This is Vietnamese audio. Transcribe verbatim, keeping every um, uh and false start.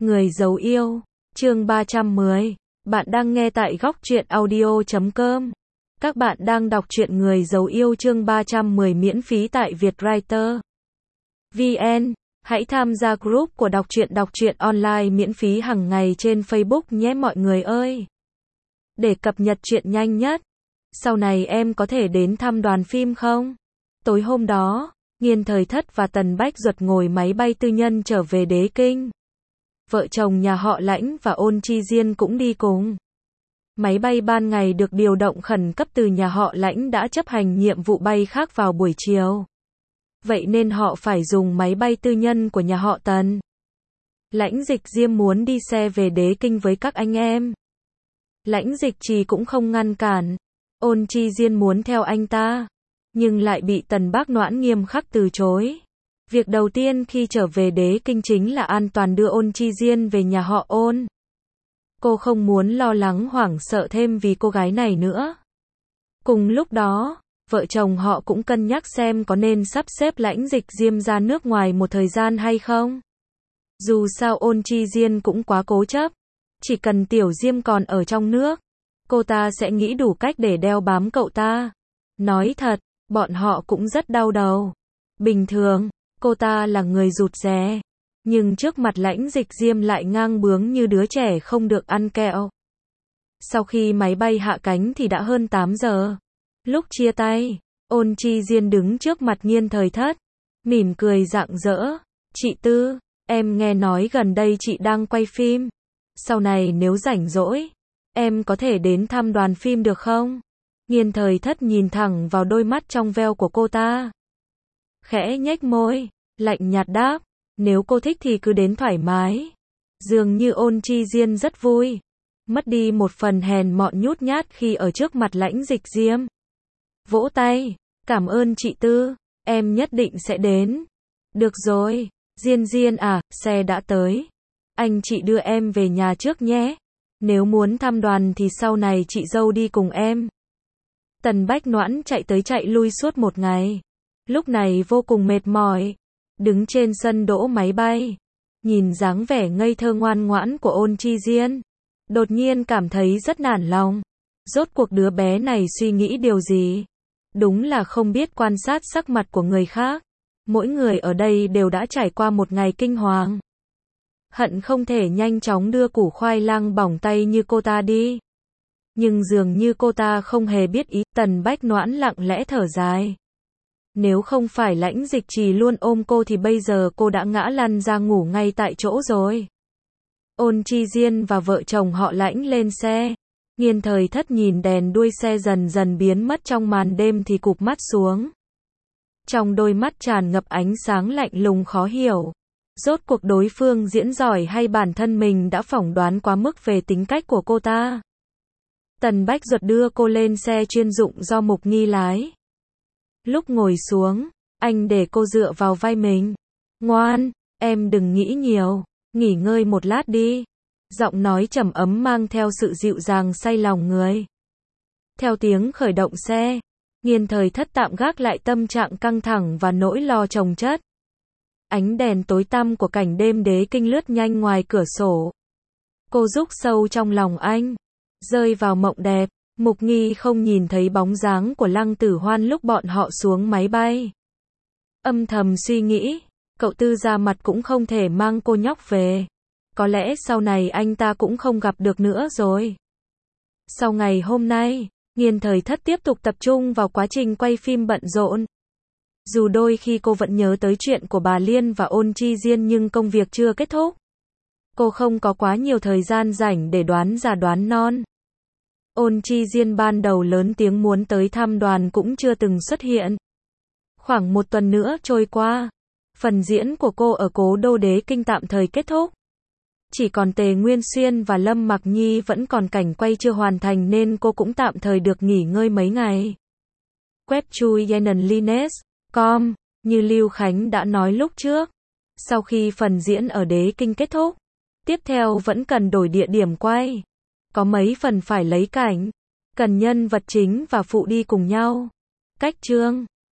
Người giấu yêu, chương ba trăm mười. Bạn đang nghe tại góc truyện audio chấm com. Các bạn đang đọc truyện Người giấu yêu chương ba trăm mười miễn phí tại Vietwriter vê en. Hãy tham gia group của đọc truyện đọc truyện online miễn phí hàng ngày trên Facebook nhé mọi người ơi. Để cập nhật truyện nhanh nhất. Sau này em có thể đến thăm đoàn phim không? Tối hôm đó, Nghiên Thời Thất và Tần Bách Duật ngồi máy bay tư nhân trở về Đế Kinh. Vợ chồng nhà họ Lãnh và Ôn Chi Diên cũng đi cùng. Máy bay ban ngày được điều động khẩn cấp từ nhà họ Lãnh đã chấp hành nhiệm vụ bay khác vào buổi chiều. Vậy nên họ phải dùng máy bay tư nhân của nhà họ Tần. Lãnh Dịch Diêm muốn đi xe về Đế Kinh với các anh em. Lãnh Dịch Trì cũng không ngăn cản. Ôn Chi Diên muốn theo anh ta, nhưng lại bị Tần Bác Noãn nghiêm khắc từ chối. Việc đầu tiên khi trở về Đế Kinh chính là an toàn đưa Ôn Chi Diên về nhà họ Ôn. Cô không muốn lo lắng hoảng sợ thêm vì cô gái này nữa. Cùng lúc đó, vợ chồng họ cũng cân nhắc xem có nên sắp xếp Lãnh Dịch Diêm ra nước ngoài một thời gian hay không. Dù sao Ôn Chi Diên cũng quá cố chấp. Chỉ cần Tiểu Diêm còn ở trong nước, cô ta sẽ nghĩ đủ cách để đeo bám cậu ta. Nói thật, bọn họ cũng rất đau đầu. Bình thường, cô ta là người rụt rè, nhưng trước mặt Lãnh Dịch Diêm lại ngang bướng như đứa trẻ không được ăn kẹo. Sau khi máy bay hạ cánh thì đã hơn tám giờ. Lúc chia tay, Ôn Chi Diên đứng trước mặt Nghiên Thời Thất, mỉm cười rạng rỡ. Chị Tư, em nghe nói gần đây chị đang quay phim. Sau này nếu rảnh rỗi, em có thể đến thăm đoàn phim được không? Nghiên Thời Thất nhìn thẳng vào đôi mắt trong veo của cô ta. Khẽ nhếch môi, lạnh nhạt đáp, nếu cô thích thì cứ đến thoải mái. Dường như Ôn Chi Diên rất vui, mất đi một phần hèn mọn nhút nhát khi ở trước mặt Lãnh Dịch Diêm. Vỗ tay, cảm ơn chị Tư, em nhất định sẽ đến. Được rồi, Diên Diên à, xe đã tới. Anh chị đưa em về nhà trước nhé. Nếu muốn thăm đoàn thì sau này chị dâu đi cùng em. Tần Bách Noãn chạy tới chạy lui suốt một ngày. Lúc này vô cùng mệt mỏi. Đứng trên sân đỗ máy bay, nhìn dáng vẻ ngây thơ ngoan ngoãn của Ôn Chi Diên, đột nhiên cảm thấy rất nản lòng. Rốt cuộc đứa bé này suy nghĩ điều gì? Đúng là không biết quan sát sắc mặt của người khác. Mỗi người ở đây đều đã trải qua một ngày kinh hoàng. Hận không thể nhanh chóng đưa củ khoai lang bỏng tay như cô ta đi. Nhưng dường như cô ta không hề biết ý. Tần Bách Noãn lặng lẽ thở dài. Nếu không phải Lãnh Dịch Trì luôn ôm cô thì bây giờ cô đã ngã lăn ra ngủ ngay tại chỗ rồi. Ôn Chi Diên và vợ chồng họ Lãnh lên xe. Nghiên Thời Thất nhìn đèn đuôi xe dần dần biến mất trong màn đêm thì cụp mắt xuống. Trong đôi mắt tràn ngập ánh sáng lạnh lùng khó hiểu. Rốt cuộc đối phương diễn giỏi hay bản thân mình đã phỏng đoán quá mức về tính cách của cô ta. Tần Bách Duật đưa cô lên xe chuyên dụng do Mục Nghi lái. Lúc ngồi xuống, anh để cô dựa vào vai mình. Ngoan, em đừng nghĩ nhiều, nghỉ ngơi một lát đi. Giọng nói trầm ấm mang theo sự dịu dàng say lòng người. Theo tiếng khởi động xe, Nghiên Thời Thất tạm gác lại tâm trạng căng thẳng và nỗi lo chồng chất. Ánh đèn tối tăm của cảnh đêm Đế Kinh lướt nhanh ngoài cửa sổ. Cô rúc sâu trong lòng anh, rơi vào mộng đẹp. Mục Nghi không nhìn thấy bóng dáng của Lăng Tử Hoan lúc bọn họ xuống máy bay. Âm thầm suy nghĩ, cậu Tư ra mặt cũng không thể mang cô nhóc về. Có lẽ sau này anh ta cũng không gặp được nữa rồi. Sau ngày hôm nay, Nghiên Thời Thất tiếp tục tập trung vào quá trình quay phim bận rộn. Dù đôi khi cô vẫn nhớ tới chuyện của bà Liên và Ôn Chi Diên nhưng công việc chưa kết thúc. Cô không có quá nhiều thời gian rảnh để đoán già đoán non. Ôn Chi Diên ban đầu lớn tiếng muốn tới thăm đoàn cũng chưa từng xuất hiện. Khoảng một tuần nữa trôi qua, phần diễn của cô ở cố đô Đế Kinh tạm thời kết thúc. Chỉ còn Tề Nguyên Xuyên và Lâm Mặc Nhi vẫn còn cảnh quay chưa hoàn thành nên cô cũng tạm thời được nghỉ ngơi mấy ngày. Web chui yenenlines chấm com, như Lưu Khánh đã nói lúc trước, sau khi phần diễn ở Đế Kinh kết thúc, tiếp theo vẫn cần đổi địa điểm quay. Có mấy phần phải lấy cảnh, cần nhân vật chính và phụ đi cùng nhau. Cách chương